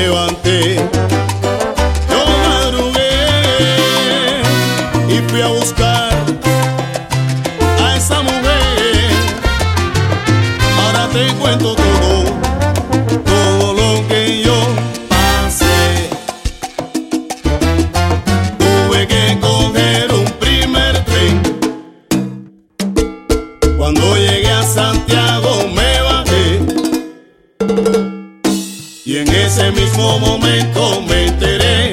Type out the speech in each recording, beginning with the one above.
levanté, yo madrugué y fui a buscar a esa mujer. Ahora te cuento todo lo que yo pasé. Tuve que coger un primer tren. Cuando llegué a Santiago me bajé, y en ese mismo momento me enteré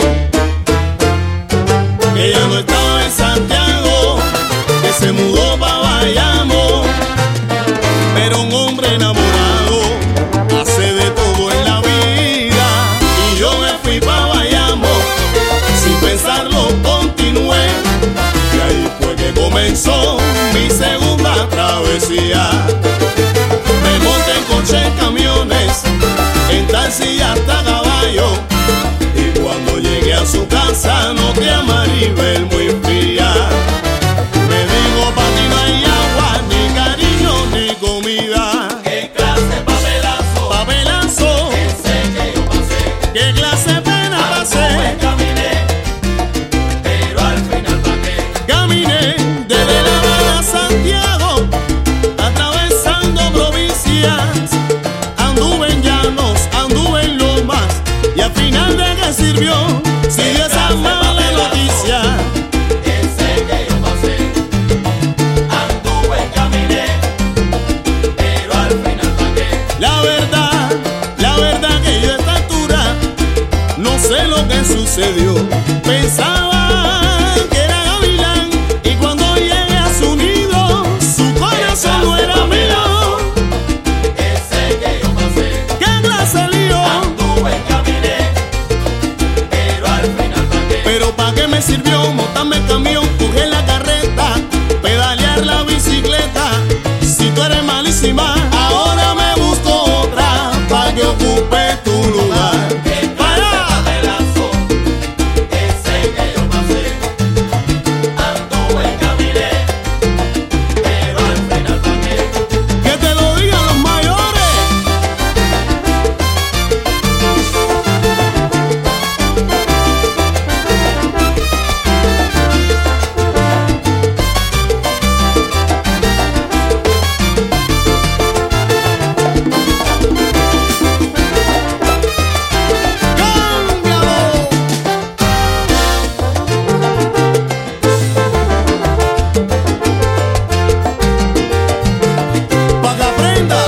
que ella no estaba en Santiago, que se mudó para Bayamo. Pero un hombre enamorado hace de todo en la vida, y yo me fui para Bayamo, sin pensarlo continué, y ahí fue que comenzó mi segunda travesía. Me monté en coche, en camiones, en taxi y hasta caballo, y cuando llegué a su casa noté a Maribel muy fría. Me dijo: pa' ti no hay agua, ni cariño, ni comida. ¿Qué clase de papelazo? Papelazo. Ese que yo pasé. ¿Qué clase de pena pasé? Pues caminé, pero al final pagué. Caminé desde La Habana a Santiago, atravesando provincias. Anduve en llanos, anduve en lomas, y al final ¿de qué sirvió? Si dio esa mala noticia. Ese que yo pasé. Anduve, caminé, pero al final pagué. La verdad que yo a esta altura no sé lo que sucedió. Pensaba que era gavilán, y cuando llegué a su nido, su corazón no era mío. Ese que yo pasé. ¿Qué clase de lío? Anduve, caminé, pero al final pagué. Pero ¿pa' qué me sirvió montarme el camión, coger la carreta, pedalear la bicicleta? Si tú eres malísima, ahora me busco otra pa' que ocupe tu lugar. ¿Qué clase de papelazo? Ese que yo pasé. Anduve, caminé, pero al final pagué. Que te lo digan los mayores. ¡Cámbialo! Pa' que aprenda.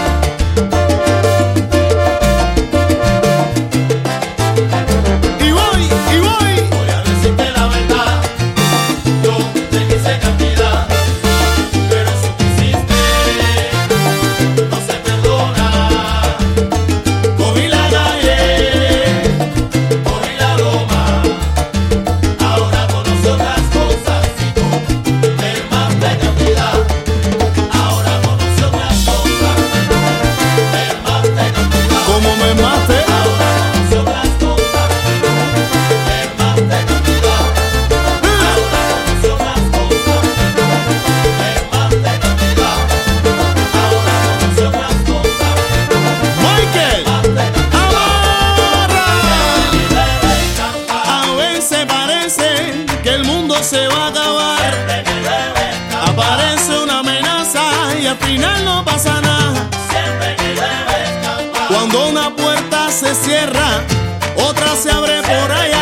Y voy. Voy a decirte la verdad, yo te quise cantidad, pero eso que hiciste no se perdona. Cogí la calle, cogí la loma, ahora conoce otras cosas y tú me más de cantidad. Ahora conoce otras cosas, me más de cantidad. Como me mate. Ahora conoce otras cosas, me más de cantidad. Ahora conoce otras cosas, me más de cantidad. Ahora conoce otras cosas, Michael, más de cantidad. amarra. Y debe escapar, A veces parece que el mundo se va a acabar. de que debe escapar, Aparece una amenaza y al final no pasa nada. siempre que debe escapar. Cuando una puerta se cierra, otra se abre por allá.